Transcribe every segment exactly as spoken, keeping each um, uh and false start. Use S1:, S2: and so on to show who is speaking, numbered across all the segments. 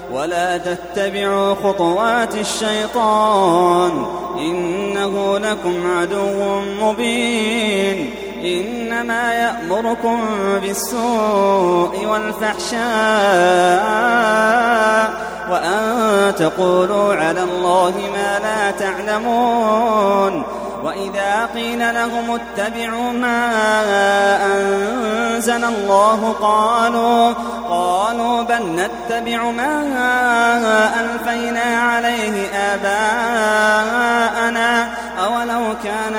S1: ولا تتبعوا خطوات الشيطان إنه لكم عدو مبين إنما يأمركم بالسوء والفحشاء وأن تقولوا على الله ما لا تعلمون وإذا قيل لهم اتبعوا ما أنزل الله قالوا قالوا بل نتبع ما ألفينا عليه آباءنا أولو كان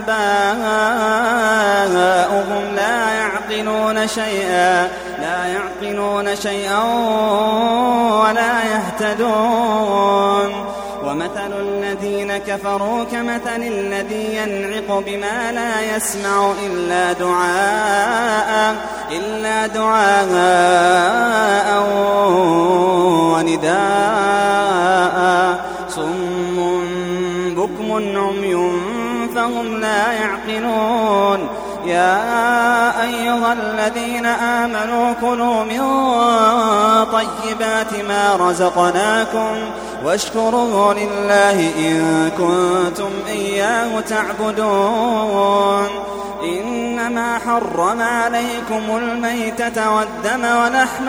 S1: آباؤهم لا يعقلون شيئا لا يعقلون شيئا ولا يهتدون ومثل الذين كفروا كمثل الذي ينعق بما لا يسمع إلا دعاء إلا دعاء ونداء صم بكم عمي فهم لا يعقلون يا أيها الذين آمنوا كلوا من طيبات ما رزقناكم واشكروا لله إن كنتم إياه تعبدون إنما حرم عليكم الميتة والدم ولحم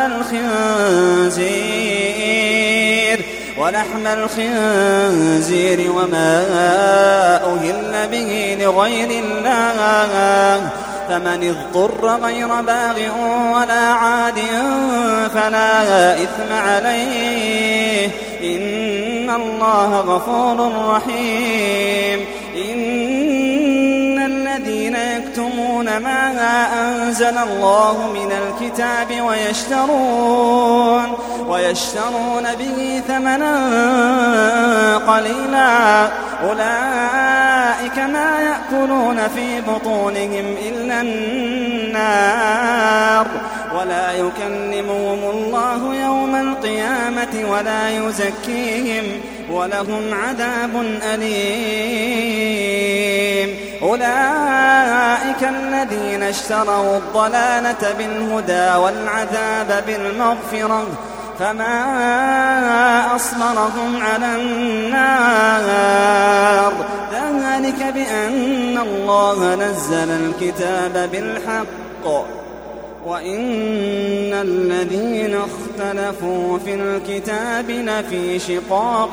S1: الخنزير ولحم الخنزير وما أهل به لغير الله فمن اضطر غير باغ ولا عاد فلا إثم عليه إن الله غفور رحيم إن الذين يكتمون ما أنزل الله من الكتاب ويشترون ويشترون به ثمنا قليلا أولئك ما يأكلون في بطونهم إلا النار ولا يكلمهم الله يوم القيامة ولا يزكيهم ولهم عذاب أليم أولئك الذين اشتروا الضلالة بالهدى والعذاب بالمغفرة فما أصبرهم على النار ذلك بأن الله نزل الكتاب بالحق وإن الذين اختلفوا في الكتاب لفي شقاق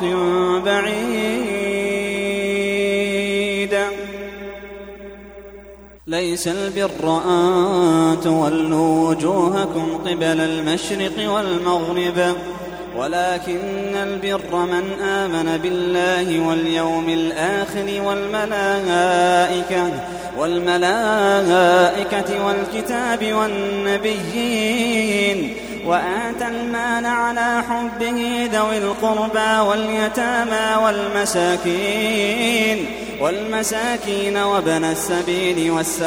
S1: بعيد ليس البر أن تولوا وجوهكم قبل المشرق والمغرب ولكن البر من آمن بالله واليوم الآخر والملائكة والملائكة والكتاب والنبيين وآتى المال على حبه ذوي القربى واليتامى والمساكين والمساكين وابن السبيل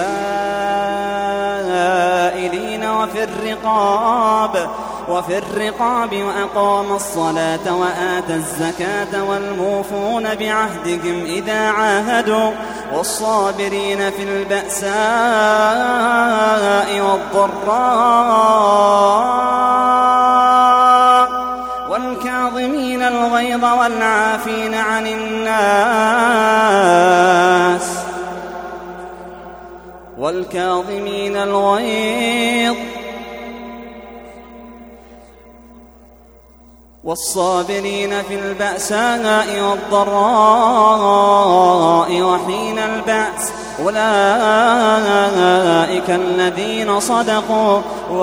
S1: والسائلين وفي الرقاب وفي الرقاب وأقام الصلاة وآتى الزكاة والموفون بعهدهم إذا عاهدوا والصابرين في البأساء والضراء والكاظمين الغيظ والعافين عن الناس والكاظمين الغيظ والصابرين في البأساء والضراء وحين البأس أولئك الذين صدقوا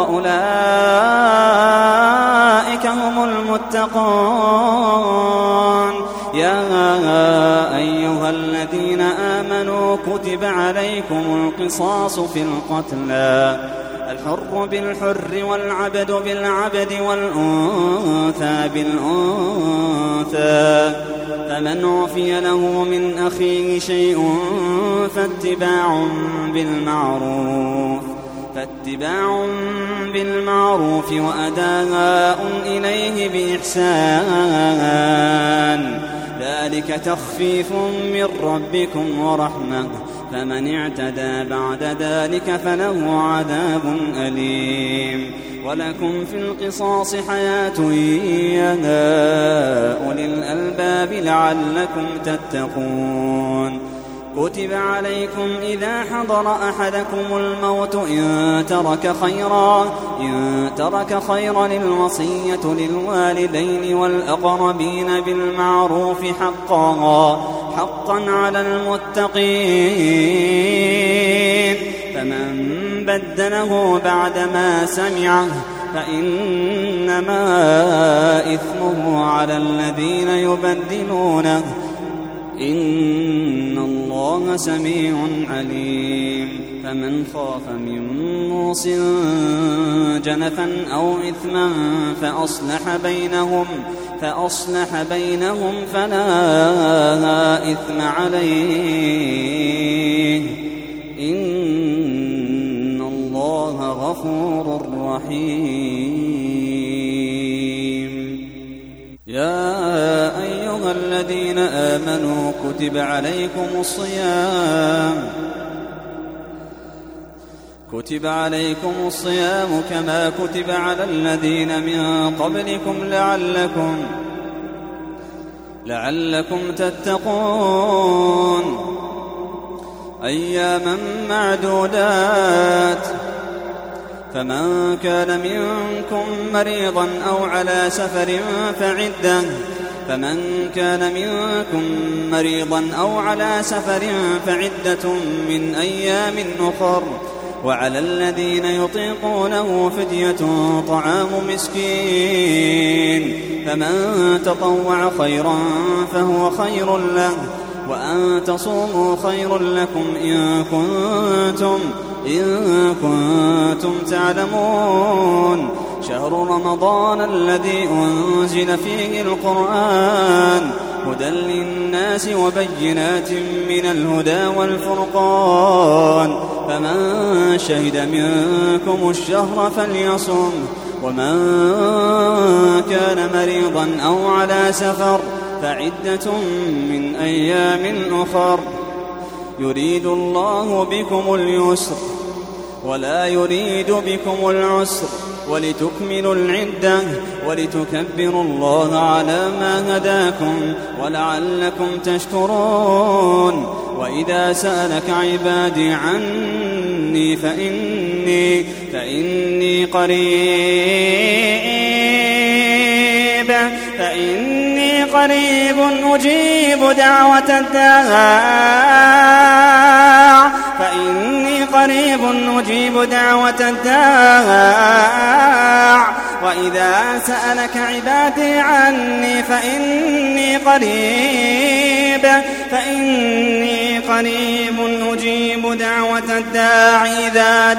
S1: وأولئك هم المتقون يا أيها الذين آمنوا كتب عليكم القصاص في القتلى الحر بالحر والعبد بالعبد والأنثى بالأنثى فمن عفي له من أخيه شيء فاتباع بالمعروف فاتباع بالمعروف وأداء إليه بإحسان ذلك تخفيف من ربكم ورحمة فمن اعتدى بعد ذلك فله عذاب أليم ولكم في القصاص حياة يا أولي الألباب لعلكم تتقون كتب عليكم إذا حضر أحدكم الموت إن ترك خيرا إن ترك خيرا الوصية للوالدين والأقربين بالمعروف حقا حقا على المتقين فمن بدله بعدما سمعه فإنما إثمه على الذين يبدلونه إن الله سميع عليم فمن خاف من موص جنفا أو إثما فأصلح بينهم فأصلح بينهم فلا إثم عليه إن الله غفور رحيم يا أيها الذين آمنوا كتب عليكم الصيام كتب عليكم الصيام كما كتب على الذين من قبلكم لعلكم لعلكم تتقون أياما معدودات فمن كان منكم مريضا أو على سفر فعدة فمن كان منكم مريضا أو على سفر فعدة من أيام أخر وعلى الذين يطيقونه فدية طعام مسكين فمن تطوع خيرا فهو خير له وأن تصوموا خير لكم إن كنتم إن كنتم تعلمون شهر رمضان الذي أنزل فيه القرآن هدى للناس وبينات من الهدى والفرقان فمن شهد منكم الشهر فليصم ومن كان مريضا أو على سفر فعدة من أيام أخر يريد الله بكم اليسر ولا يريد بكم العسر ولتكملوا العدة ولتكبروا الله على ما هداكم ولعلكم تشكرون وإذا سألك عبادي عني فإني, فإني قريب فإني قريب أجيب دعوة الداع فإني قريب أجيب دعوة الداع وإذا سألك عبادي عني فإني قريب فإني قريب أجيب دعوة الداع إذا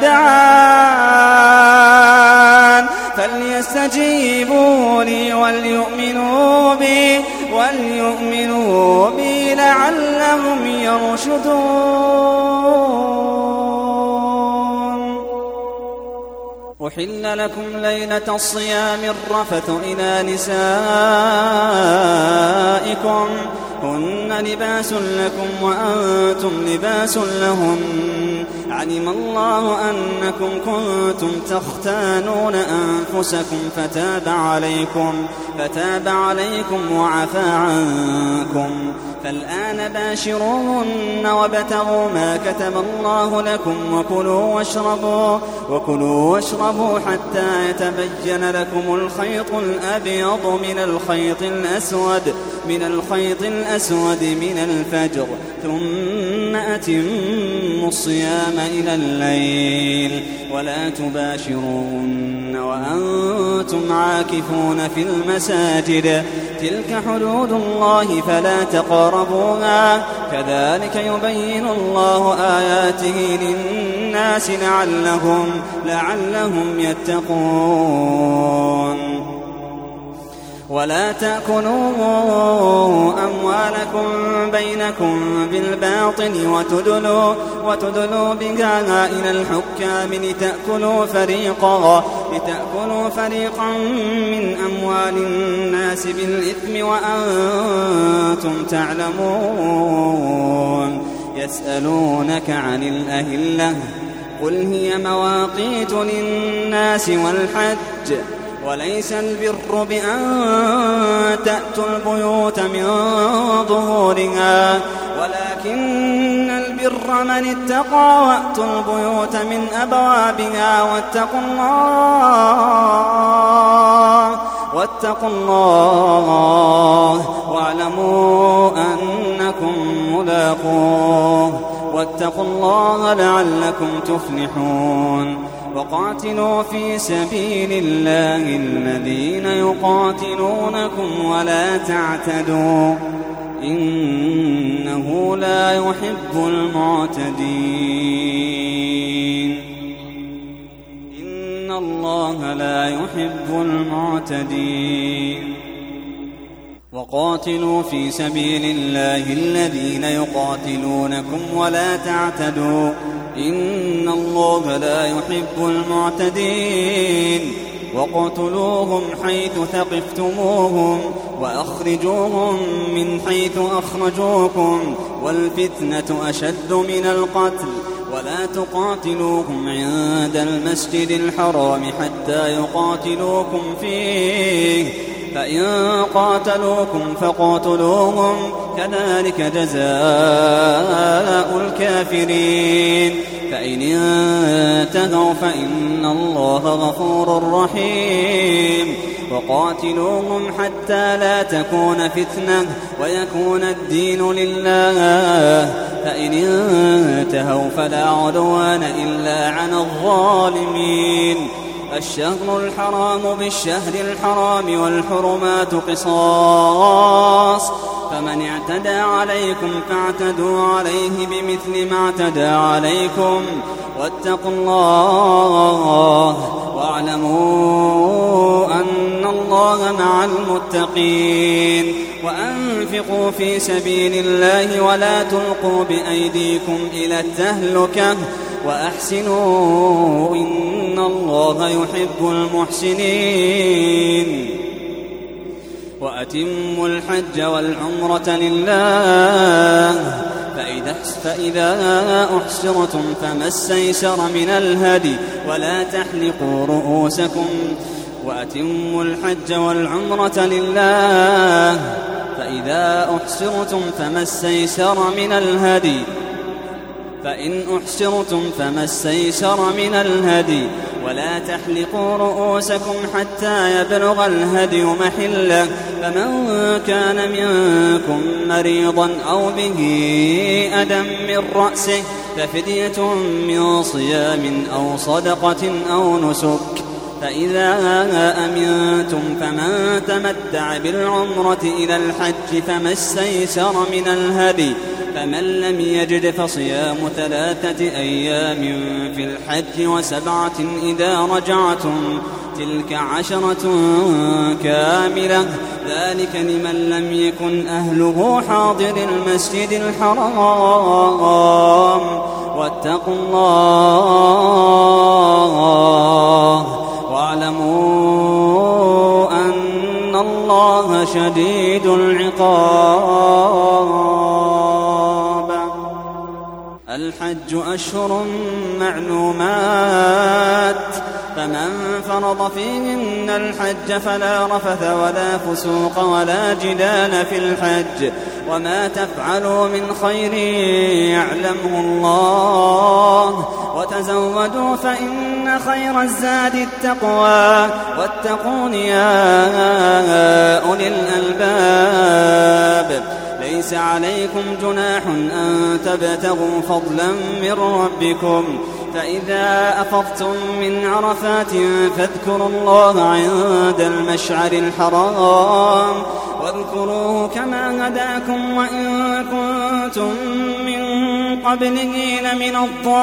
S1: دعان فليستجيبوا لي وليؤمنوا بي وليؤمنوا بي لعلهم يرشدون أحل لكم ليلة الصيام الرفث إلى نسائكم هن لباس لكم وأنتم لباس لهم علم الله أنكم كنتم تختانون أنفسكم فتاب عليكم فتاب عليكم وعفى عنكم فالآن باشروهن وابتغوا ما كتب الله لكم وكلوا واشربوا وكلوا واشربوا حتى يتبين لكم الخيط الأبيض من الخيط الأسود من الخيط الأسود من الفجر ثم أتموا الصيام إلى الليل ولا تباشروهن وأنتم عاكفون في المساجد تلك حدود الله فلا تقربوها كذلك يبين الله آياته للناس لعلهم لعلهم يتقون ولا تأكلوا أموالكم بينكم بالباطل وتدلوا, وتدلوا بها إلى الحكام لتأكلوا فريقا, لتأكلوا فريقا من أموال الناس بالإثم وأنتم تعلمون يسألونك عن الأهلة قل هي مواقيت للناس والحج وليس البر بأن تأتوا البيوت من ظهورها ولكن البر من اتقى وأتوا البيوت من أبوابها واتقوا الله واتقوا الله واعلموا أنكم ملاقوه واتقوا الله لعلكم تفلحون وقاتلوا في سبيل الله الذين يقاتلونكم ولا تعتدوا إنه لا يحب المعتدين إن الله لا يحب المعتدين وقاتلوا في سبيل الله الذين يقاتلونكم ولا تعتدوا إن الله لا يحب المعتدين وقتلوهم حيث ثقفتموهم وأخرجوهم من حيث أخرجوكم والفتنة أشد من القتل ولا تقاتلوهم عند المسجد الحرام حتى يقاتلوكم فيه فإن قاتلوكم فقاتلوهم كذلك جزاء الكافرين فإن انتهوا فإن الله غفور رحيم وقاتلوهم حتى لا تكون فتنة ويكون الدين لله فإن انتهوا فلا عدوان إلا على الظالمين الشهر الحرام بالشهر الحرام والحرمات قصاص فمن اعتدى عليكم فاعتدوا عليه بمثل ما اعتدى عليكم واتقوا الله واعلموا أن الله مع المتقين وأنفقوا في سبيل الله ولا تلقوا بأيديكم إلى التهلكة وأحسنوا إن الله يحب المحسنين وأتموا الحج والعمرة لله فإذا أحصرتم فما استيسر من الهدي ولا تحلقوا رؤوسكم وأتموا الحج والعمرة لله فإذا أحصرتم فما استيسر من الهدي فإن أحصرتم فما استيسر من الهدي ولا تحلقوا رؤوسكم حتى يبلغ الهدي محله فمن كان منكم مريضا أو به أذى من رأسه ففدية من صيام أو صدقة أو نسك فإذا أمنتم فمن تمتع بالعمرة إلى الحج فما استيسر من الهدي فمن لم يجد فصيام ثلاثة أيام في الحج وسبعة إذا رجعتم تلك عشرة كاملة ذلك لمن لم يكن أهله حاضر المسجد الحرام واتقوا الله واعلموا أن الله شديد العقاب الحج أشهر معلومات فمن فرض فيهن الحج فلا رفث ولا فسوق ولا جدال في الحج وما تفعلوا من خير يعلمه الله وتزودوا فإن خير الزاد التقوى واتقون يا أولي الألباب ليس عليكم جناح أن تبتغوا فضلا من ربكم فإذا أفضتم من عرفات فاذكروا الله عند المشعر الحرام واذكروه كما هداكم وإن كنتم من قبله لمن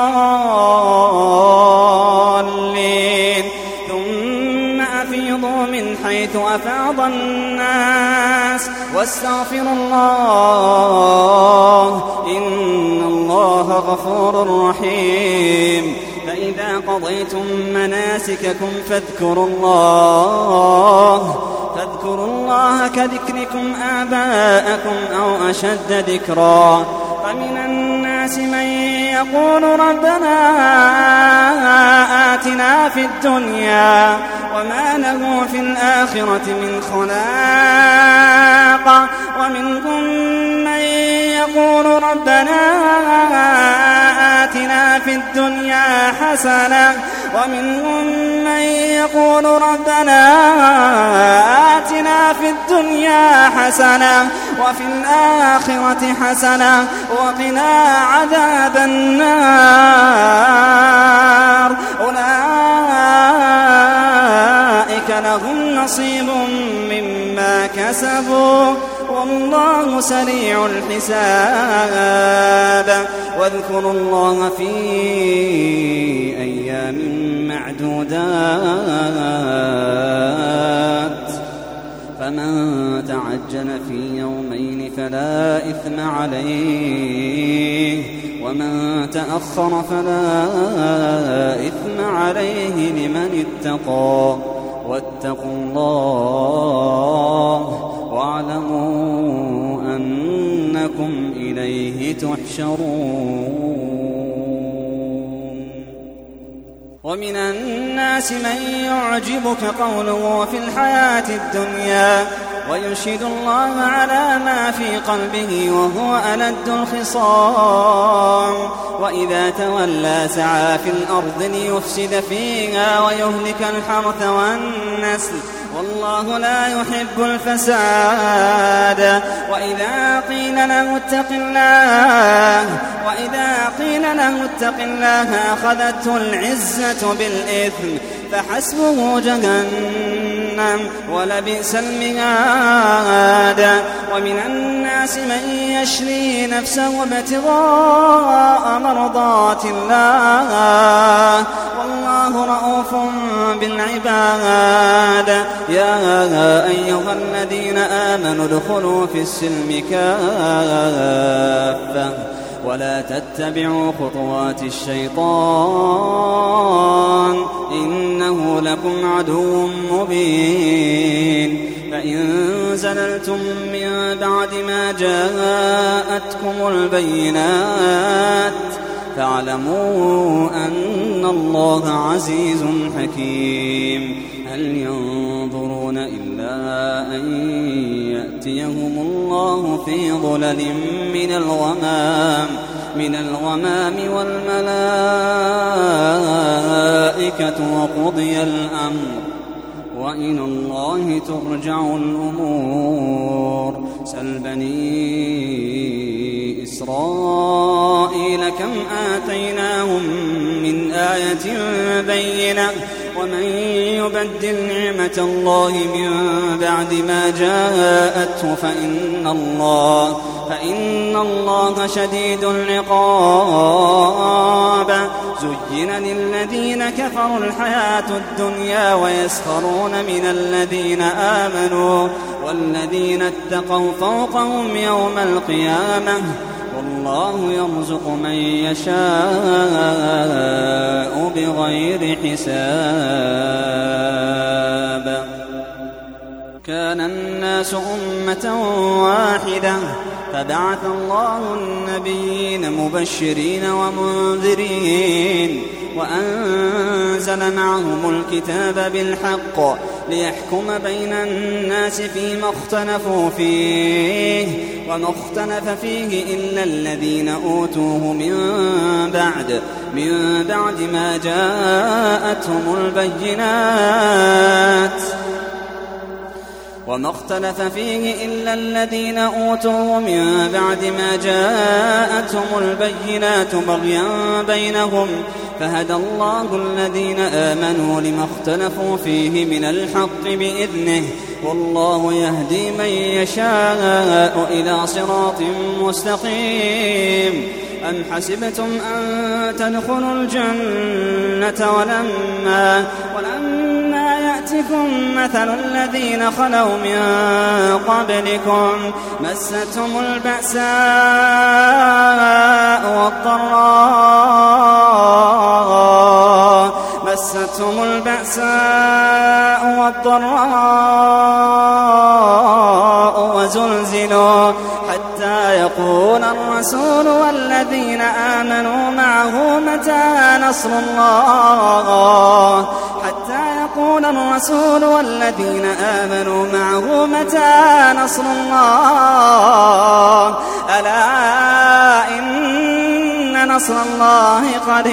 S1: الضالين ثم أفيضوا من حيث أفاض الناس واستغفروا الله إن الله غفور رحيم فإذا قضيتم مناسككم فاذكروا الله فاذكروا الله كذكركم آباءكم أو أشد ذكرا فمن الناس الناس من يقول ربنا آتنا في الدنيا وما له في الآخرة من خلاق ومنهم من يقول ربنا آتنا في الدنيا حسنة ومنهم من يقول ربنا آتنا في الدنيا حسنة وفي الآخرة حسنة وقنا عذاب النار أولئك لهم نصيب مما كسبوا والله سريع الحساب واذكروا الله في أيام معدودات فمن تعجل في يومين فلا إثم عليه ومن تأخر فلا إثم عليه لمن اتقى واتقوا الله واعلموا أنكم إليه تحشرون ومن الناس من يعجبك قوله في الحياة الدنيا ويشهد الله على ما في قلبه وهو ألد الخصام وإذا تولى سعى في الأرض ليفسد فيها ويهلك الحرث والنسل والله لا يحب الفساد وإذا قيل له اتق الله وإذا قيل له اتق الله أخذته العزة بالإثم فحسبه جهنم ولبئس المهاد ومن الناس من يشري نفسه ابتغاء مرضات الله والله رؤوف بالعباد يا أيها الذين آمنوا ادخلوا في السلم كافة ولا تتبعوا خطوات الشيطان إنه لكم عدو مبين فإن زللتم من بعد ما جاءتكم البينات فاعلموا أن الله عزيز حكيم هل ينظرون إلا أن يأتيهم الله في ظلل من الغمام من الغمام والملائكة وقضي الأمر وإلى الله ترجع الأمور سل بني إسرائيل كم آتيناهم من آية بينة ومن يبدل نعمة الله من بعد ما جاءته فإن الله فإن الله شديد العقاب زين للذين كفروا الحياة الدنيا ويسخرون من الذين آمنوا والذين اتقوا فوقهم يوم القيامة والله يرزق من يشاء بغير حساب كان الناس أمة واحدة فبعث الله النبيين مبشرين ومنذرين وأنزل معهم الكتاب بالحق ليحكم بين الناس فيما اختلفوا فيه وما اختلف فيه إلا الذين أوتوه من بعد من بعد ما جاءتهم البينات وما اختلف فيه إلا الذين أوتوه من بعد ما جاءتهم البينات بغيا بينهم فهدى الله الذين آمنوا لما اختلفوا فيه من الحق بإذنه والله يهدي من يشاء إلى صراط مستقيم أم حسبتم أن تدخلوا الجنة ولما ولما يأتكم مثل الذين خلوا من قبلكم مستهم البأساء والضراء مستهم البأساء والضراء وزلزلوا حتى يقول الرسول والذين آمنوا معه متى نصر الله حتى يقول الرسول والذين آمنوا معه متى نصر الله ألا إن نصر الله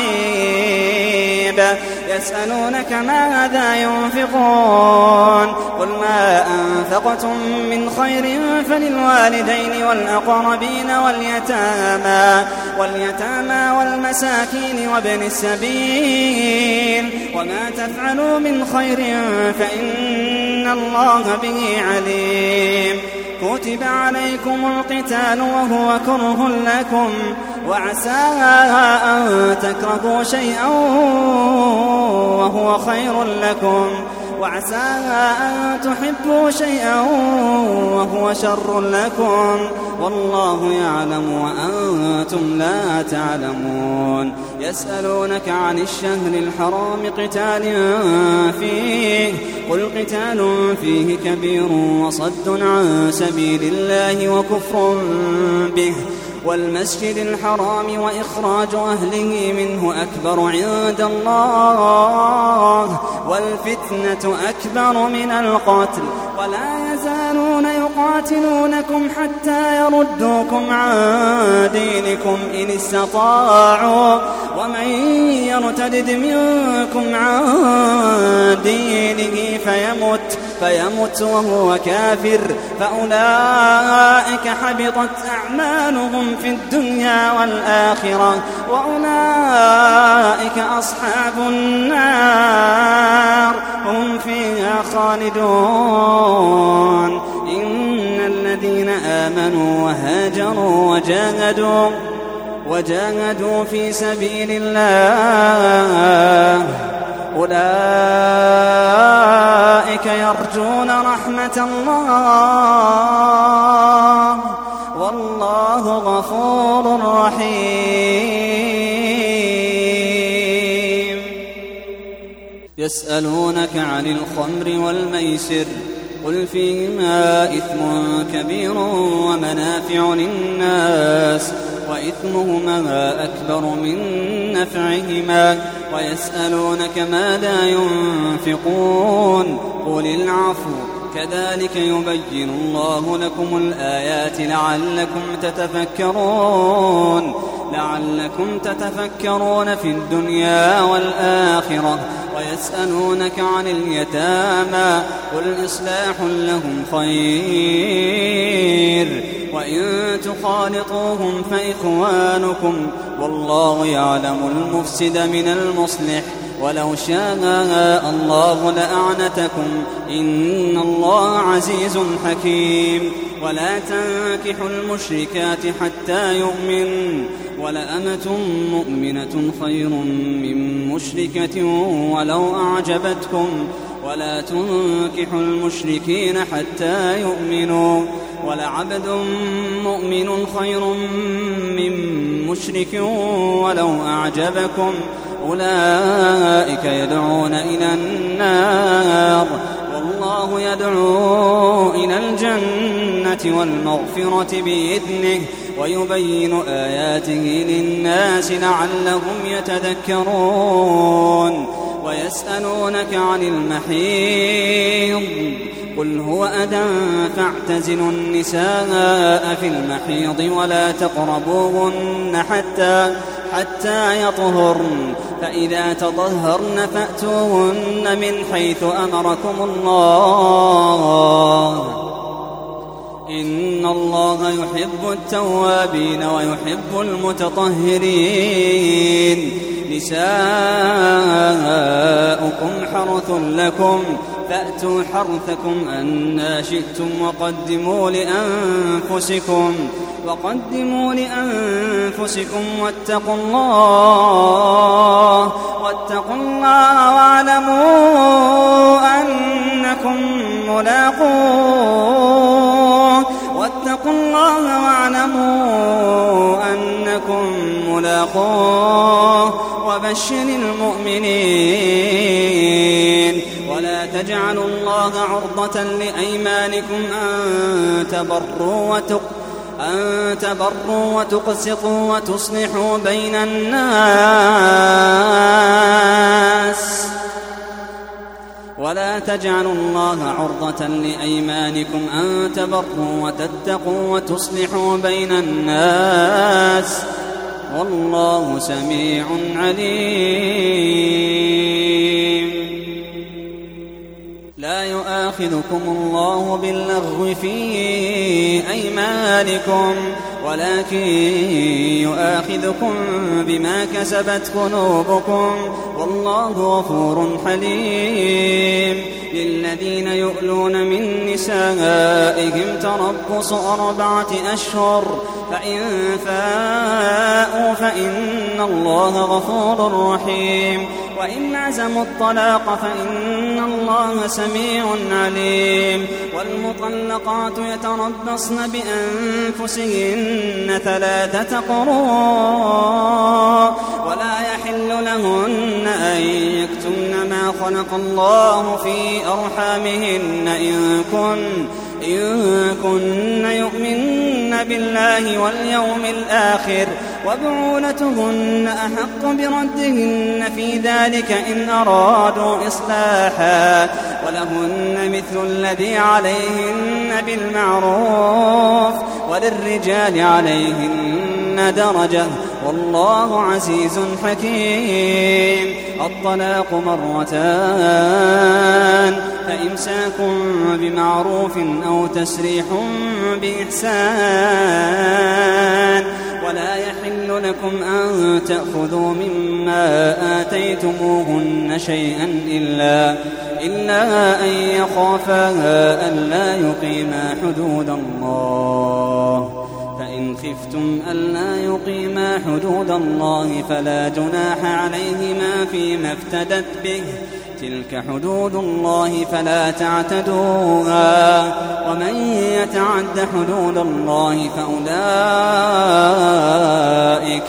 S1: قريب يسألونك ماذا ينفقون قل ما أنفقتم من خير فللوالدين والأقربين واليتامى واليتامى والمساكين وابن السبيل وما تفعلوا من خير فإن الله به عليم كتب عليكم القتال وهو كره لكم وعسى أن تكرهوا شيئا وهو خير لكم وعسى أن تحبوا شيئا وهو شر لكم والله يعلم وأنتم لا تعلمون يسألونك عن الشهر الحرام قتال فيه قل قتال فيه كبير وصد عن سبيل الله وكفر به والمسجد الحرام وإخراج أهله منه أكبر عند الله والفتنة أكبر من القتل ولا يزالون يقاتلونكم حتى يردوكم عن دينكم إن استطاعوا ومن يرتد منكم عن دينه فيمت فيمت وهو كافر فأولئك حبطت أعمالهم في الدنيا والآخرة وأولئك أصحاب النار هم فيها خالدون إن الذين آمنوا وهاجروا وجاهدوا وجاهدوا في سبيل الله أولئك يرجون رحمة الله والله غفور رحيم يسألونك عن الخمر والميسر قل فيهما إثم كبير ومنافع للناس وإثمهما أكبر من نفعهما ويسألونك ماذا ينفقون قل العفو كذلك يبين الله لكم الآيات لعلكم تتفكرون لعلكم تتفكرون في الدنيا والآخرة ويسألونك عن اليتامى قل إصلاح لهم خير وإن تخالطوهم فإخوانكم والله يعلم المفسد من المصلح ولو شاء الله لأعنتكم إن الله عزيز حكيم ولا تنكحوا المشركات حتى يؤمن ولأمة مؤمنة خير من مشركة ولو أعجبتكم ولا تنكحوا المشركين حتى يؤمنوا ولعبد مؤمن خير من مشرك ولو أعجبكم أولئك يدعون إلى النار والله يدعو إلى الجنة والمغفرة بإذنه ويبين آياته للناس لعلهم يتذكرون ويسألونك عن المحيض قل هو أذى فاعتزلوا النساء في المحيض ولا تقربوهن حتى حتى يطهرن فإذا تطهرن فأتوهن من حيث أمركم الله إن الله يحب التوابين ويحب المتطهرين نساؤكم حرث لكم فأتوا حرثكم أنى شئتم وقدموا لأنفسكم وقدموا لأنفسكم واتقوا الله واتقوا الله واعلموا أنكم ملاقوه واتقوا الله واعلموا أنكم ملاقوه وبشر المؤمنين ولا تجعلوا الله عرضة لأيمانكم أن تبروا وتقسطوا أن تبروا وتقسطوا وتصلحوا بين الناس ولا تجعلوا الله عرضة لأيمانكم أن تبروا وتتقوا وتصلحوا بين الناس والله سميع عليم. لا يؤاخذكم الله باللغو في أيمانكم ولكن يؤاخذكم بما كسبت قلوبكم والله غفور حليم. للذين يؤلون من نسائهم تربص أربعة أشهر فإن فاءوا فإن الله غفور رحيم وإن عزموا الطلاق فإن الله سميع عليم. والمطلقات يتربصن بأنفسهن ثلاثة قروء ولا يحل لهن أن يكتمن ما خلق الله في أرحامهن إن كن إن كن يؤمن بالله واليوم الآخر وبعولتهن أحق بردهن في ذلك إن أرادوا إصلاحا ولهن مثل الذي عليهن بالمعروف وللرجال عليهن درجة والله عزيز حكيم. الطلاق مرتان فإمساك بمعروف أو تسريح بإحسان ولا يحل لكم أن تأخذوا مما آتيتموهن شيئا إلا, إلا أن يخافا ألا يقيما حدود الله فإن خفتم ألا يقيما حدود الله فلا جناح عليهما فيما افتدت به تلك حدود الله فلا تعتدوها ومن يتعد حدود الله فأولئك,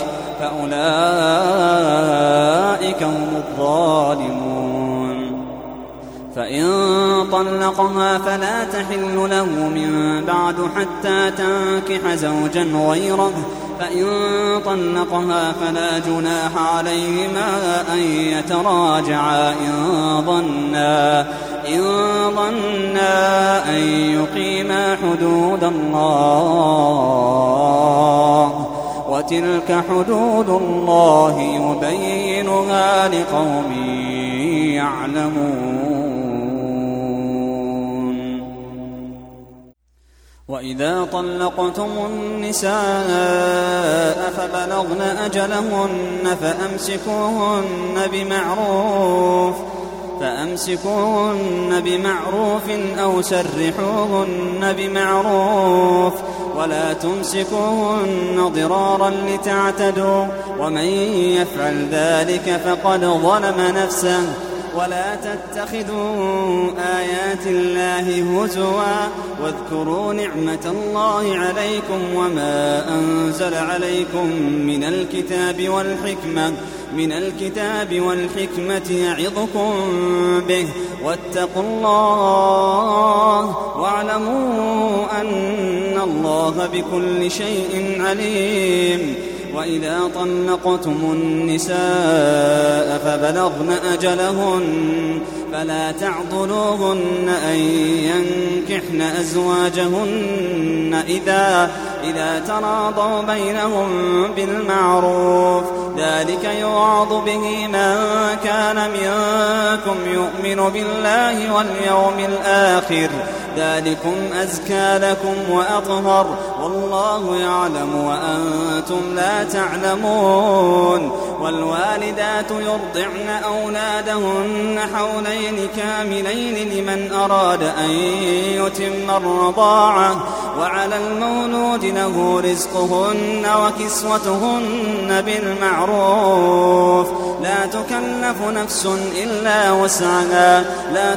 S1: فأولئك هم الظالمون. فإن طلقها فلا تحل له من بعد حتى تنكح زوجا غيره فإن طلقها فلا جناح عليهما أن يتراجعا إن ظنا إن ظنا أن يقيما حدود الله وتلك حدود الله يبينها لقوم يعلمون. وإذا طلقتم النساء فبلغن أجلهن فأمسكوهن بمعروف فأمسكوهن بمعروف أو سرحوهن بمعروف ولا تمسكوهن ضرارا لتعتدوا ومن يفعل ذلك فقد ظلم نفسه. ولا تتخذوا آيات الله هزوا واذكروا نعمة الله عليكم وما أنزل عليكم من الكتاب والحكمة من الكتاب والحكمة يعظكم به واتقوا الله واعلموا أن الله بكل شيء عليم. وإذا طلقتم النساء فبلغن أجلهن فلا تعضلوهن أن ينكحن أزواجهن إذا, إذا تراضوا بينهم بالمعروف ذلك يوعظ به من كان منكم يؤمن بالله واليوم الآخر ذلكم أزكى لكم وأطهر والله يعلم وأنتم لا تعلمون. والوالدات يرضعن أولادهن حولين كاملين لمن أراد أن يتم الرضاعة وعلى المولود له رزقهن وكسوتهن بالمعروف لا تكلف نفس إلا وسعها لا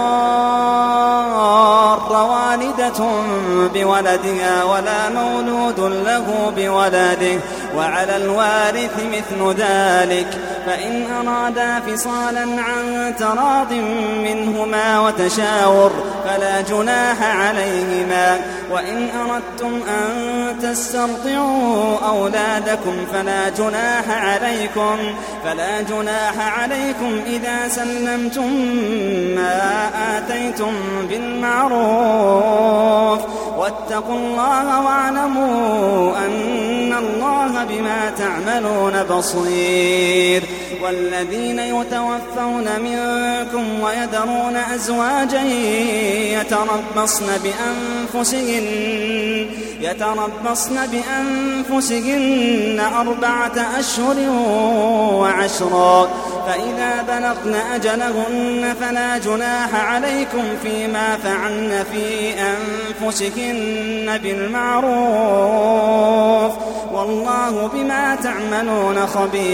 S1: تضار والدة بولدها ولا مولود له بولده وعلى الوارث مثل ذلك فإن أرادا فصالا عن تراض منهما وتشاور فلا جناح عليهما. وإن أردتم أن تسترضعوا أولادكم فلا جناح عليكم فلا جناح عليكم إذا سلمتم ما آتيتم بالمعروف. واتقوا الله واعلموا أن الله بما تعملون بصير. والذين يتوفون منكم ويذرون أزواجا يتربصن بأنفسهن يتربصن بأنفسهن أربعة أشهر وعشرا فإذا بلغن أجلهن فلا جناح عليكم فيما فعلن في أنفسهن بالمعروف والله بما تعملون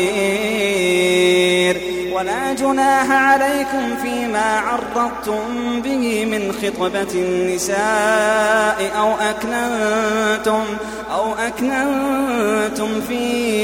S1: خبير. ولا جناح عليكم فيما عرضتم به من خطبة النساء أو أكننتم أو أكننتم في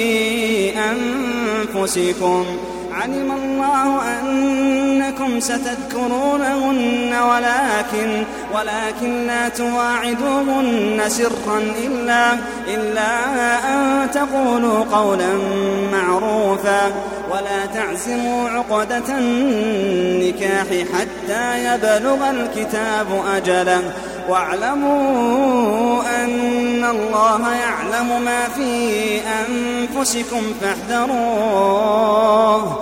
S1: أنفسكم. علم الله أنكم ستذكرونهن ولكن ولكن لا تواعدوهن سرا إلا إلا أن تقولوا قولا معروفا. ولا تعزموا عقدة النكاح حتى يبلغ الكتاب أجله. واعلموا أن الله يعلم ما في أنفسكم فاحذروه.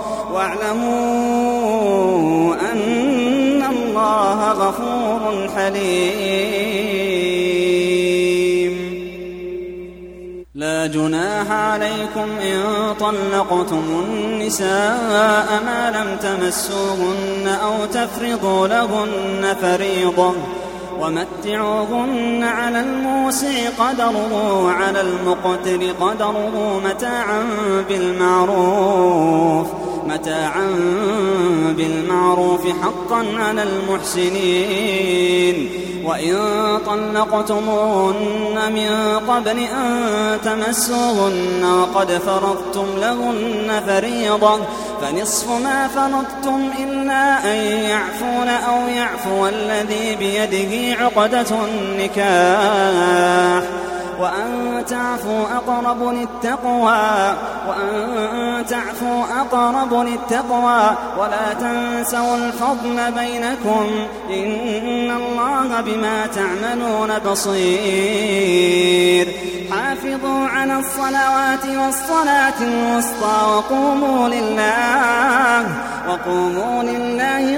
S1: واعلموا أن الله غفور حليم. لا جناح عليكم إن طلقتم النساء ما لم تمسوهن أو تفرضوا لهن فريضة ومتعوهن على الموسع قدره وعلى المقتر قدره متاعا بالمعروف متاعا بالمعروف حقا على المحسنين. وإن طلقتموهن من قبل أن تمسوهن وقد فرضتم لهن فريضة فنصف ما فرضتم إلا أن يعفون أو يعفو الذي بيده عقدة النكاح وأن تعفوا أقرب للتقوى وأن تعفوا أقرب للتقوى ولا تنسوا الفضل بينكم إن الله بما تعملون بصير. حافظوا على الصلوات والصلاة الوسطى وقوموا لله وقوموا لله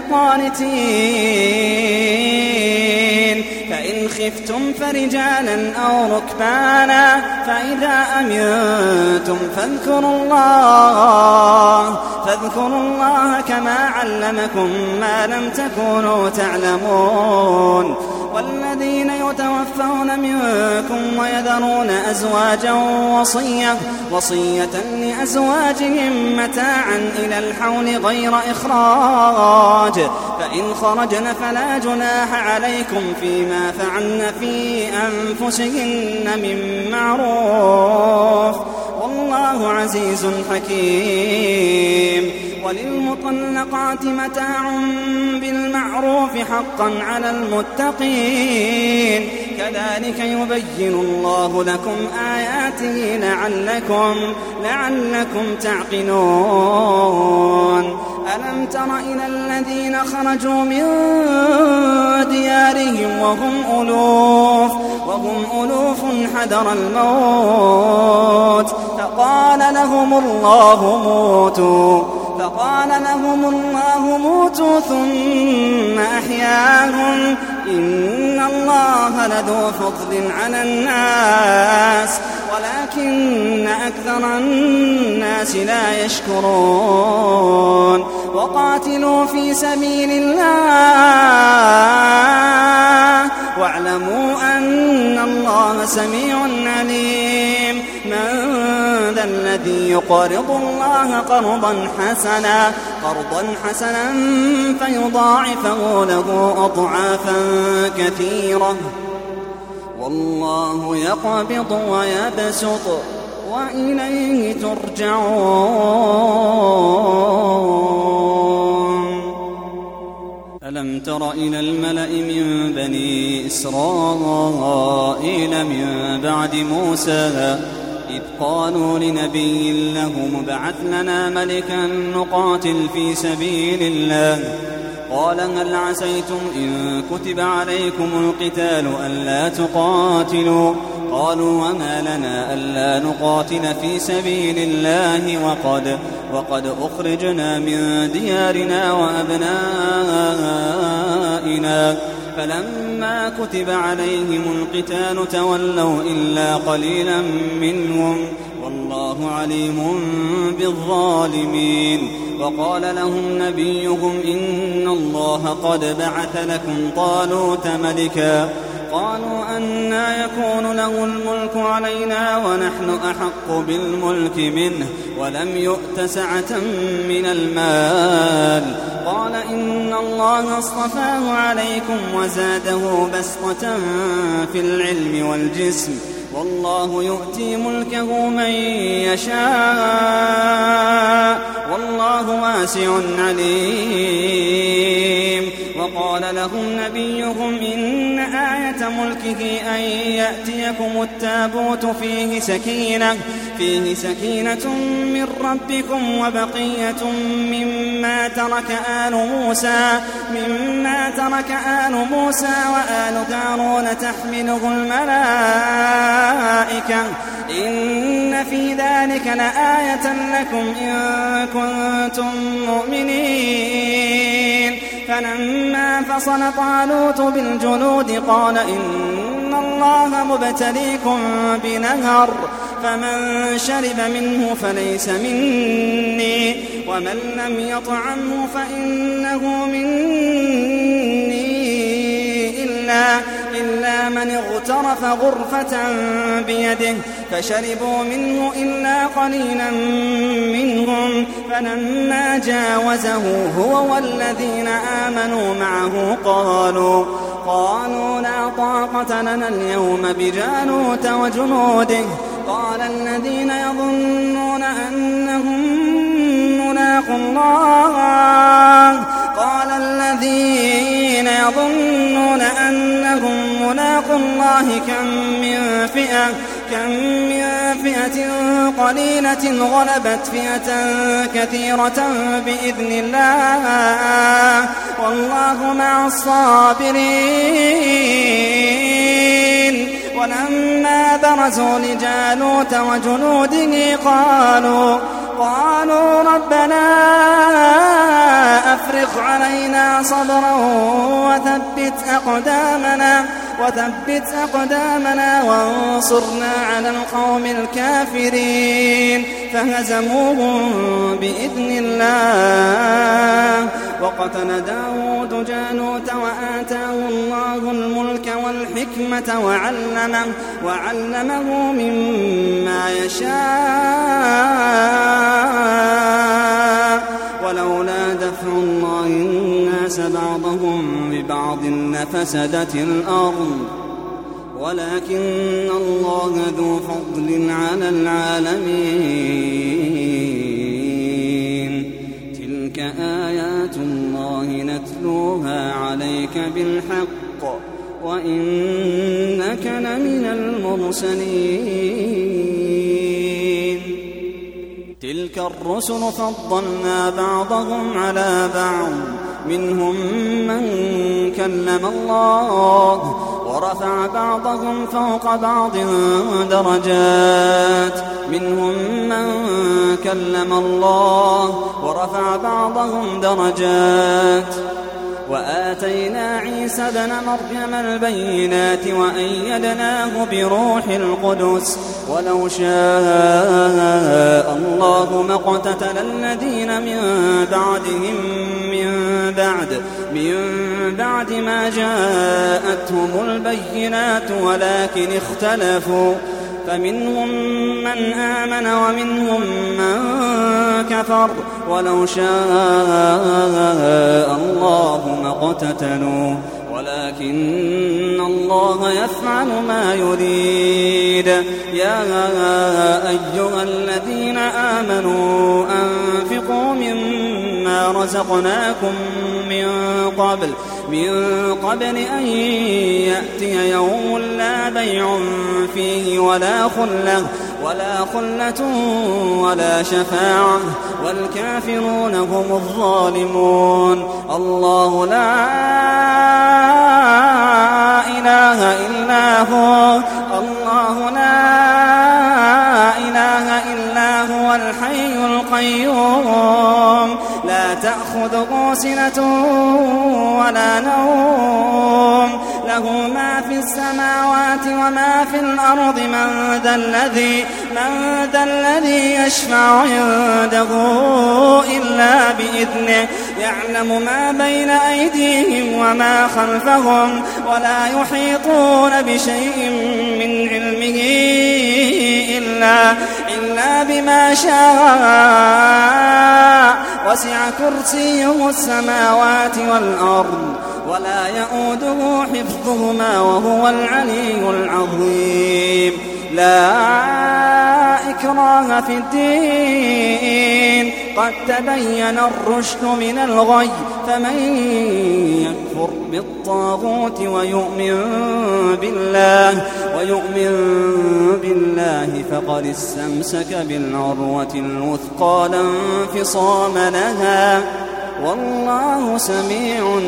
S1: قانتين. فإن خفتم فرجالا أو ركبانا فإذا أمنتم فاذكروا الله فاذكروا الله كما علمكم ما لم تكونوا تعلمون. والذين يتوفون منكم ويذرون أزواجا وصية وصية لأزواجهم متاعا إلى الحول غير إخراج فإن خرجن فلا جناح عليكم فيما فعلن في أنفسهن من معروف والله عزيز حكيم. وللمطلقات متاع بالمعروف حقا على المتقين كذلك يبين الله لكم آياته لعلكم, لعلكم تعقلون. ألم تر إلى الذين خرجوا من ديارهم وهم ألوف وهم ألوف حذر الموت فقال لهم الله موتوا فقال لهم الله موتوا ثم أحياهم إن الله لذو فضل على الناس ولكن أكثر الناس لا يشكرون. وقاتلوا في سبيل الله واعلموا أن الله سميع عليم. من ذا الذي يقرض الله قرضا حسنا قرضا حسنا فيضاعفه له أضعافا كثيرة والله يقبض ويبسط وإليه ترجعون. ألم تر إلى الملأ من بني إسرائيل من بعد موسى إذ قالوا لنبي له ابعث لنا ملكا نقاتل في سبيل الله قال هل عسيتم إن كتب عليكم القتال ألا تقاتلوا قالوا وما لنا ألا نقاتل في سبيل الله وقد, وقد أخرجنا من ديارنا وأبنائنا فلما كتب عليهم القتال تولوا إلا قليلا منهم والله عليم بالظالمين. وقال لهم نبيهم إن الله قد بعث لكم طالوت ملكا قالوا أنى يكون له الملك علينا ونحن أحق بالملك منه ولم يؤت سعة من المال قال إن الله اصطفاه عليكم وزاده بسطة في العلم والجسم والله يؤتي ملكه من يشاء والله واسع عليم. وقال لهم نبيهم إن آية ملكه أن يأتيكم التابوت فيه سكينة, فيه سكينة من ربكم وبقية مما ترك آل موسى, مما ترك آل موسى وآل هارون تحمله الملائكة إن في ذلك لآية لكم إن كنتم مؤمنين. فلما فصل طالوت بالجنود قال إن الله مبتليكم بنهر فمن شرب منه فليس مني ومن لم يطعمه فإنه مني إلا, إلا من اغترف غرفة بيده فشربوا منه إلا قليلا منهم فلما جاوزه هو والذين آمنوا معه قالوا, قالوا لا طاقة لنا اليوم بجالوت وجنوده قال الذين يظنون أنهم ملاقو الله قال الذين يظنون أنهم ملاقو الله كم من فئة كم من فئة قليلة غلبت فئة كثيرة بإذن الله والله مع الصابرين. ولما برزوا لجالوت وجنوده قالوا قالوا ربنا أفرغ علينا صبرا وثبت أقدامنا وثبت أقدامنا وانصرنا على القوم الكافرين فهزموهم بإذن الله. وقتل داود جالوت وآتاه الله الملك والحكمة وعلمه, وعلمه مما يشاء ولولا دفع الله الناس بعضهم ببعض لفسدت الأرض ولكن الله ذو فضل على العالمين. تلك آيات الله نتلوها عليك بالحق وإنك لمن المرسلين. تلك الرسل فضلنا بعضهم على بعض منهم من كلم الله ورفع بعضهم فوق بعض درجات منهم من كلم الله ورفع بعضهم درجات وآتينا عيسى ابن مريم البينات وأيدناه بروح القدس ولو شاء الله ما اقتتل الذين من بعدهم من بعد من بعد ما جاءتهم البينات ولكن اختلفوا فمنهم من آمن ومنهم من كفر ولو شاء الله ما اقتتلوا ولكن الله يفعل ما يريد. يا أيها الذين آمنوا أنفقوا مما رزقناكم من قبل من قبل أن يأتي يوم لا بيع فيه ولا خلة ولا خلة ولا شفاعة والكافرون هم الظالمون. الله لا إله إلا هو الله لا إله إلا هو الحي القيوم لا تأخذه سنة ولا نوم له ما في السماوات وما في الأرض من ذا الذي من ذا الذي يشفع عنده إلا بإذنه يعلم ما بين أيديهم وما خلفهم ولا يحيطون بشيء من علمه إلا, إلا بما شاء وسع كرسيه السماوات والأرض ولا يؤوده حفظهما وهو العلي العظيم. لا إكراه في الدين قد تبين الرشد من الغي فمن يكفر بالطاغوت ويؤمن بالله ويؤمن بالله فقد استمسك بالعروة الوثقى لا انفصام لها والله سميع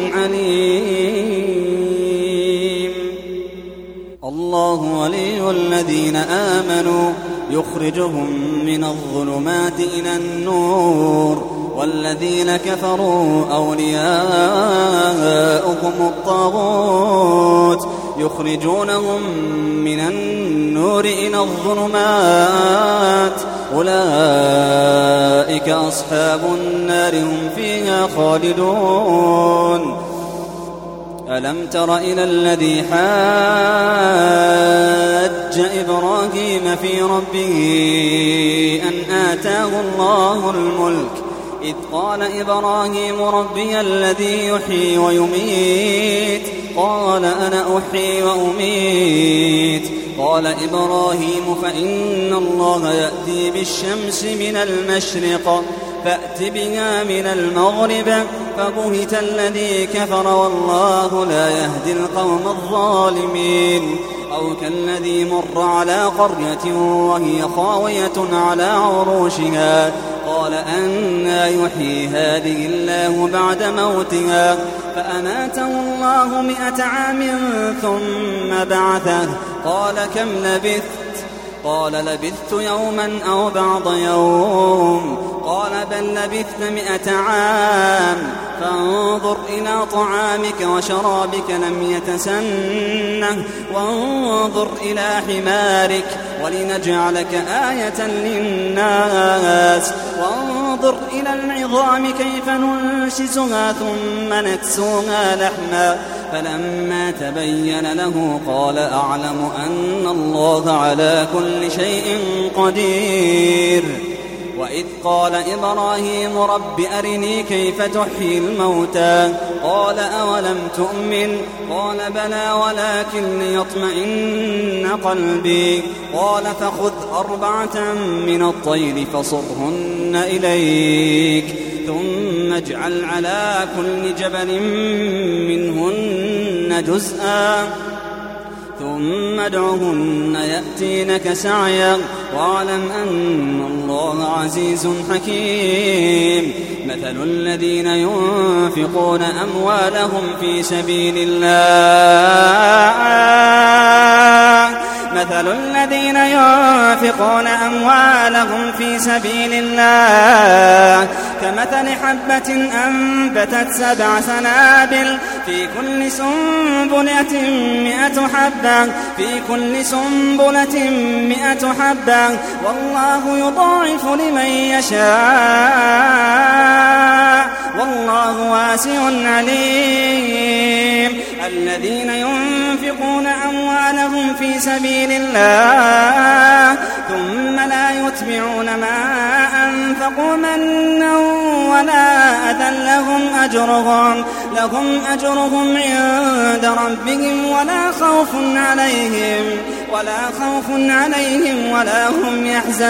S1: عليم. الله ولي الذين آمنوا يخرجهم من الظلمات إلى النور والذين كفروا أولياؤهم الطاغوت يخرجونهم من النور إلى الظلمات أولئك أصحاب النار هم فيها خالدون. ألم تر إلى الذي حاج إبراهيم في ربه أن آتاه الله الملك إذ قال إبراهيم ربي الذي يحيي ويميت قال أنا أحيي وأميت قال إبراهيم فإن الله يأتي بالشمس من المشرق فأت بها من المغرب فبهت الذي كفر والله لا يهدي القوم الظالمين. أو كالذي مر على قرية وهي خاوية على عروشها قال أنى يحيي هذه الله بعد موتها فأماته الله مئة عام ثم بعثه قال كم لبثت قال لبثت يوما أو بعض يوم قال بل لبثت مئة عام فانظر إلى طعامك وشرابك لم يتسنه وانظر إلى حمارك ولنجعلك آية للناس وانظر إلى العظام كيف ننشزها ثم نكسوها لحما فلما تبين له قال أعلم أن الله على كل شيء قدير. وإذ قال إبراهيم رب أرني كيف تحيي الموتى قال أولم تؤمن قال بلى ولكن ليطمئن قلبي قال فخذ أربعة من الطير فصرهن إليك ثم اجعل على كل جبل منهن جزءا ثم ادعهن يأتينك سعيا واعلم أن الله عزيز حكيم. مثل الذين ينفقون أموالهم في سبيل الله مثل الذين ينفقون أموالهم في سبيل الله كمثل حبة أنبتت سبع سنابل في كل سنبلة مئة حبة في كل سنبلة مئة حبة والله يضاعف لمن يشاء والله واسع عليم. الذين ينفقون أموالهم في سبيل الله ثم لا يتبعون ما أنفقوا منا ولا أذى لهم أجرهم لهم أجرهم عند ربهم ولا خوف عليهم ولا خوف عليهم ولا هم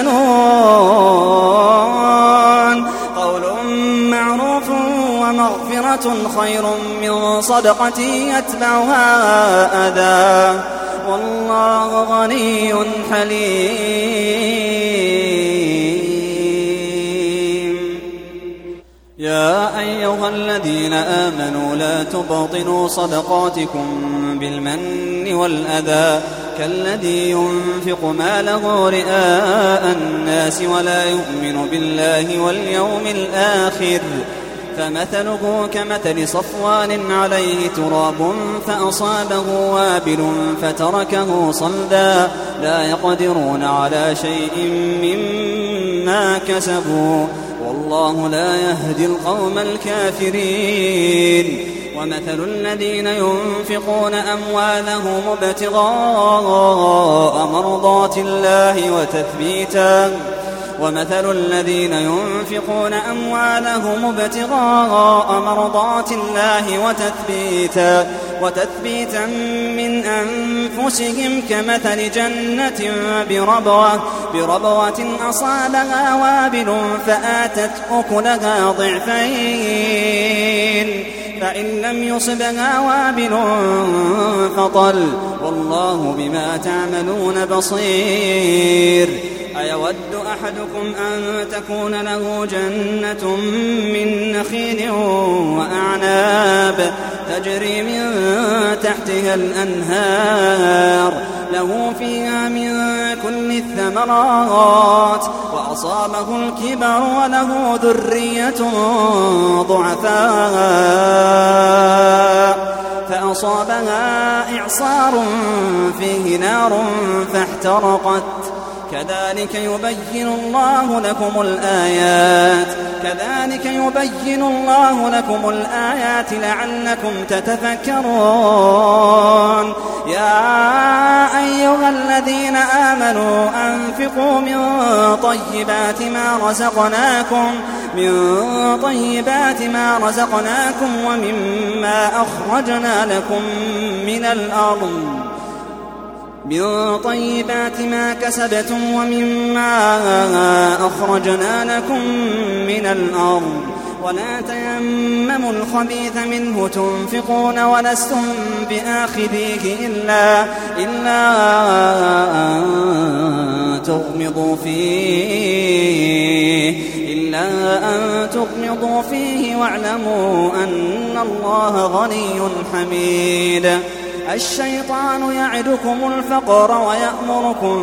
S1: يحزنون. قول معروف ومغفرة خير من صدقة يتبعها أذى والله غني حليم. يا أيها الذين آمنوا لا تبطلوا صدقاتكم بالمن والأذى كالذي ينفق ماله رئاء الناس ولا يؤمن بالله واليوم الآخر فمثله كمثل صفوان عليه تراب فأصابه وابل فتركه صلدا لا يقدرون على شيء مما كسبوا والله لا يهدي القوم الكافرين. ومثل الذين ينفقون أموالهم ابتغاء مرضات الله وتثبيتا ومثل الذين ينفقون أموالهم ابتغاء مرضات الله وتثبيتا وتثبيتا من أنفسهم كمثل جنة بربوة بربوة أصابها وابل فآتت أكلها ضعفين فإن لم يصبها وابل فطل والله بما تعملون بصير. أيود أحدكم أن تكون له جنة من نخيل وأعناب تجري من تحتها الأنهار له فيها من كل الثمرات وأصابه الكبر وله ذرية ضعفاء فأصابها إعصار فيه نار فاحترقت كذلك يبين الله لكم الآيات كذلك يبين الله لكم الآيات لعلكم تتفكرون. يا أيها الذين آمنوا أنفقوا من طيبات ما رزقناكم من طيبات ما رزقناكم ومما أخرجنا لكم من الأرض من طيبات ما كسبتم ومما أخرجنا لكم من الأرض ولا تيمموا الخبيث منه تنفقون ولستم بآخذيه إلا, إلا أن تغمضوا فيه إلا أن تغمضوا فيه واعلموا أن الله غني حميد. الشيطان يعدكم الفقر ويأمركم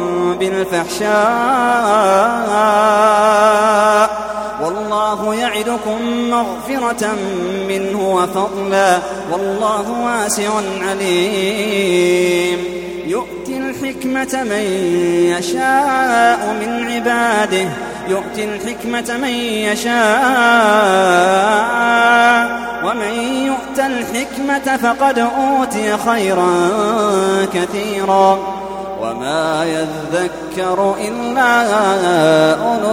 S1: بالفحشاء والله يعدكم مغفرة منه وفضلا والله واسع عليم. يؤتي الحكمة من يشاء من عباده يؤتي الحكمة من يشاء ومن يؤت الحكمة فقد أوتي خيرا كثيرا وما يذكر إلا أولو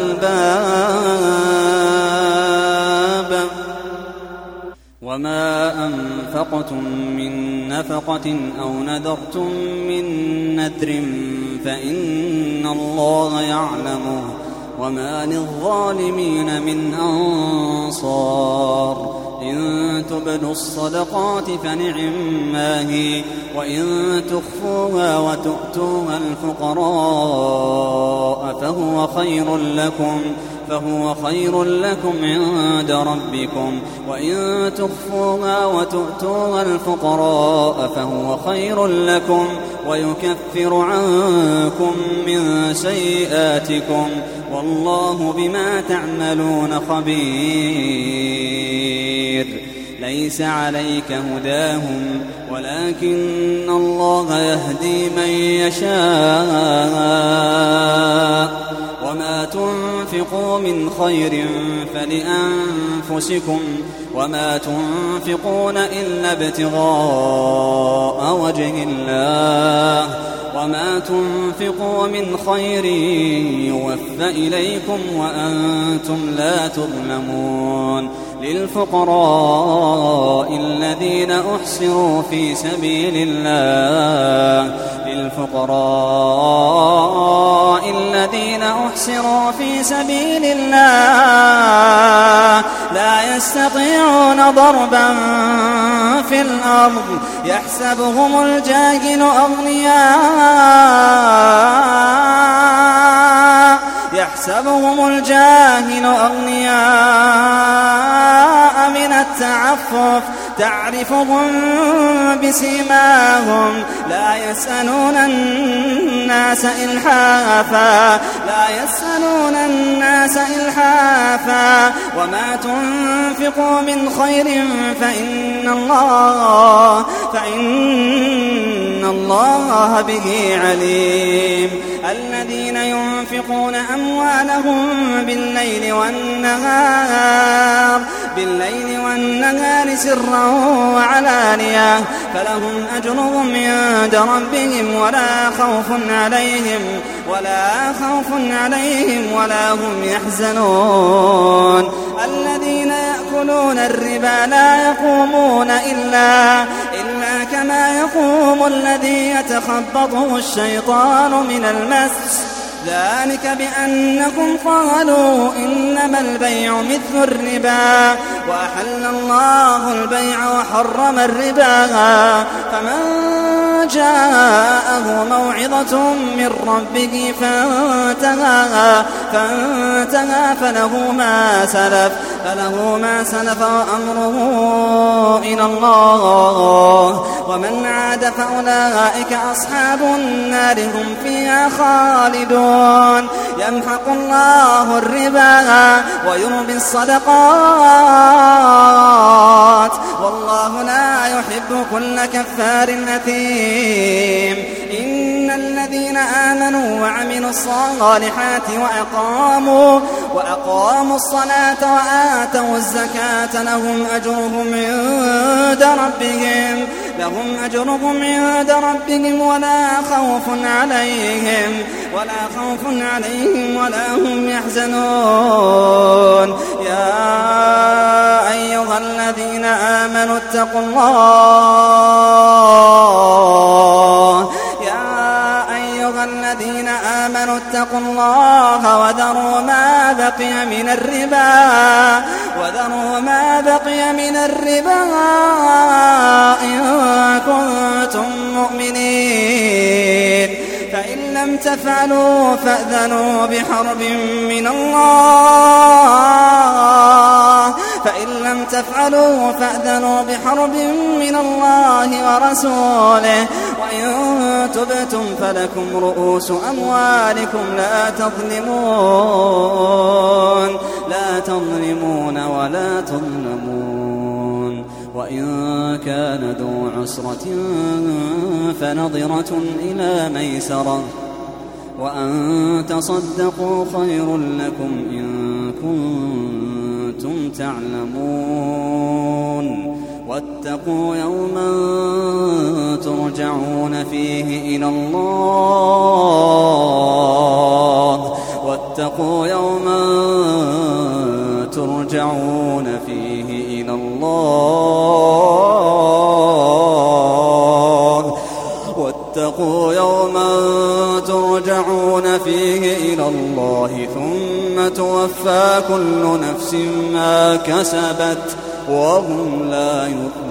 S1: الألباب. وما أنفقتم من نفقة أو نذرتم من نذر فإن الله يعلمه وما للظالمين من أنصار. إن تبدوا الصدقات فنعما هي وإن تخفوها وتؤتوها الفقراء فهو خير لكم فهو خير لكم عند ربكم وإن تخفوها وتؤتوها الفقراء فهو خير لكم ويكفر عنكم من سيئاتكم والله بما تعملون خبير. ليس عليك هداهم ولكن الله يهدي من يشاء وما تنفقوا من خير فلأنفسكم وما تنفقون إلا ابتغاء وجه الله وما تنفقوا من خير يوفى إليكم وأنتم لا تظلمون للفقراء الذين أحصروا في سبيل الله للفقراء الذين أحصروا في سبيل الله لا يستطيعون ضربا في الأرض يحسبهم الجاهل أغنياء يحسبهم الجاهل أغنياء من التعفف تعرفهم بسيماهم لا يسألون الناس إلحافا لا يسألون الناس إلحافا وما تنفقوا من خير فإن الله فإن الله به عليم الذين ينفقون أموالهم بالليل والنهار بالليل والنهار سرا وعلانية فلهم أجرهم عند ربهم ولا خوف عليهم ولا خوف عليهم ولا هم يحزنون الذين يأكلون الربا لا يقومون إلا إلا كما يقوم الذي يتخبطه الشيطان من المس ذلك بأنكم قالوا إنما البيع مثل الربا وأحل الله البيع وحرم الربا فمن جاءه موعظة من ربه فانتهى فانتهى فله ما سلف فله ما سلف وأمره إلى الله ومن عاد فأولئك أصحاب النار هم فيها خالدون يمحق الله الربا ويربي الصدقات والله لا يحب كل كفار أثيم إن الذين آمنوا وعملوا الصالحات وأقاموا وأقاموا الصلاة وآتوا الزكاة لهم أجرهم عند ربهم لهم أجرهم عند ربهم ولا خوف عليهم ولا خوف عليهم ولا هم يحزنون يا أيها الذين آمنوا اتقوا الله يا أيها الذين آمنوا اتقوا الله وذروا ما بقي من الربا وذروا ما بقي من الربا إن كنتم مؤمنين فإن لم تفعلوا فأذنوا بحرب من الله فإن لم تفعلوا فأذنوا بحرب من الله ورسوله وإن تبتم فلكم رؤوس أموالكم لا تظلمون لا تظلمون ولا تظلمون وإن كان ذو عسرة فنظرة إلى ميسرة وأن تصدقوا خير لكم إن كنتم تعلمون واتقوا يوما ترجعون فيه إلى الله واتقوا يوما ترجعون فيه إلى الله واتقوا يوما ترجعون فيه إلى الله ثم توفى كل نفس ما كسبت وهم لا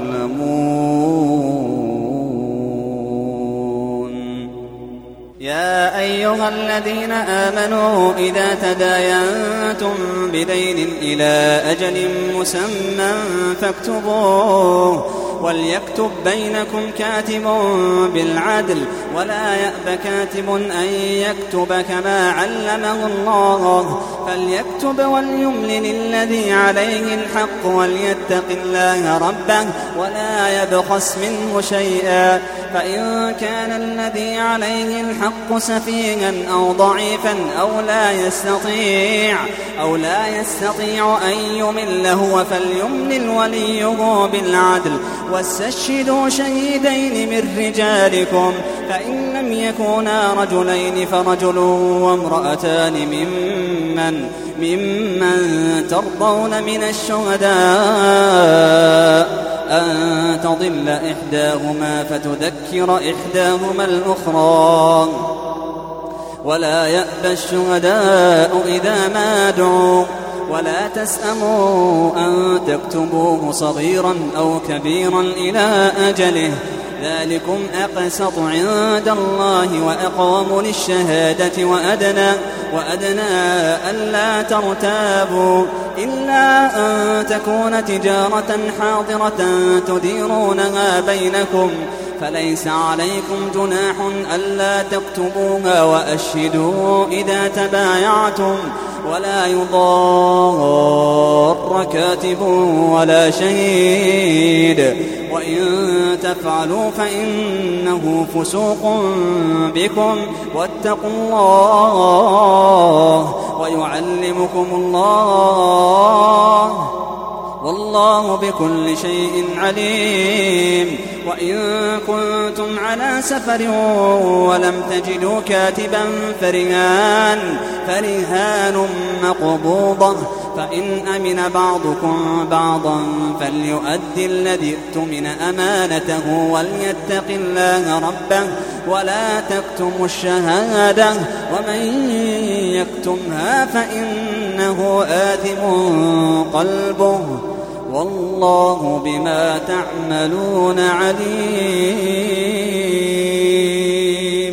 S1: يظلمون يا أيها الذين آمنوا إذا تداينتم بدين إلى أجل مسمى فاكتبوه وليكتب بينكم كاتب بالعدل ولا يأب كاتب أن يكتب كما علمه الله فليكتب وليملل الذي عليه الحق وليتق الله ربه ولا يبخس منه شيئا فإن كان الذي عليه الحق سفيها أو ضعيفا أو لا يستطيع أو لا يستطيع أن يمل هو فليملل وليه بالعدل واستشهدوا شهيدين من رجالكم فإن لم يكونا رجلين فرجل وامرأتان ممن ممن ترضون من الشهداء أن تضل إحداهما فتذكر إحداهما الأخرى ولا يأبى الشهداء إذا ما دعوا ولا تسأموا أن تكتبوه صغيرا أو كبيرا إلى أجله ذلكم أقسط عند الله وأقوم للشهادة وأدنى, وأدنى ألا ترتابوا إلا أن تكون تجارة حاضرة تديرونها بينكم فليس عليكم جناح ألا تكتبوها وأشهدوا إذا تبايعتم ولا يضار كاتب ولا شهيد وإن تفعلوا فإنه فسوق بكم واتقوا الله ويعلمكم الله والله بكل شيء عليم وإن كنتم على سفر ولم تجدوا كاتبا فرهان فرهان مقبوضة فإن أمن بعضكم بعضا فليؤدي الذي اؤتمن أمانته وليتق الله ربه ولا تكتموا الشهادة ومن يكتمها فإنه آثم قلبه والله بما تعملون عليم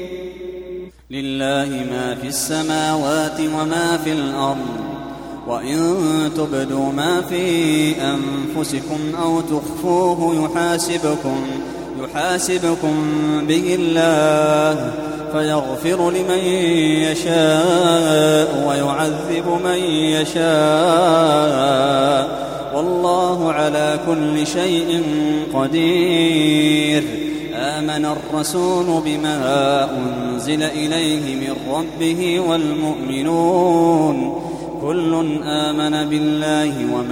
S1: لله ما في السماوات وما في الأرض وإن تبدوا ما في أنفسكم أو تخفوه يحاسبكم يحاسبكم به الله فيغفر لمن يشاء ويعذب من يشاء والله على كل شيء قدير آمن الرسول بما أنزل إليه من ربه والمؤمنون كل آمن بالله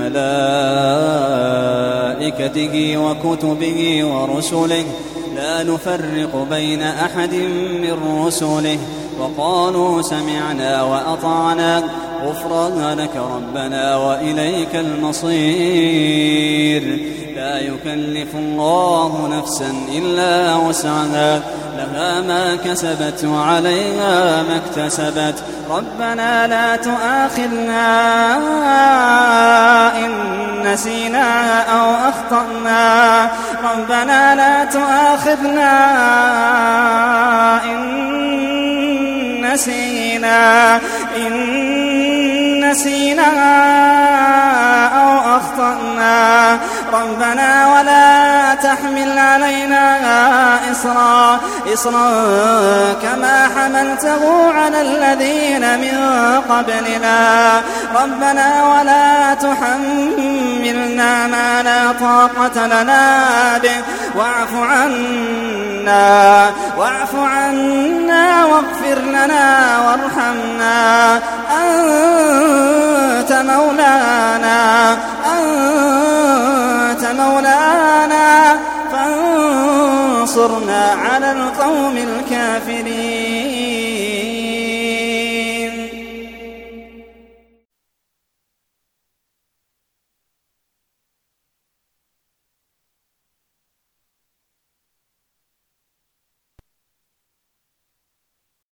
S1: وملائكته وكتبه ورسله لا نفرق بين أحد من رسله وقالوا سمعنا وأطعنا غفرانك ربنا وإليك المصير لا يكلف الله نفسا إلا وسعها لها ما كسبت وعليها ما اكتسبت ربنا لا تؤاخذنا إن نسينا أو أخطأنا ربنا لا تؤاخذنا إن نسينا إن نسينا أو أخطأنا ربنا ولا تحمل علينا إصرا إصرا كما حملته على الذين من قبلنا ربنا ولا تحملنا ما لا طاقة لنا به واعف عنا واعف عنا واغفر لنا وارحمنا أنت مولانا أنت مولانا فانصرنا على القوم الكافرين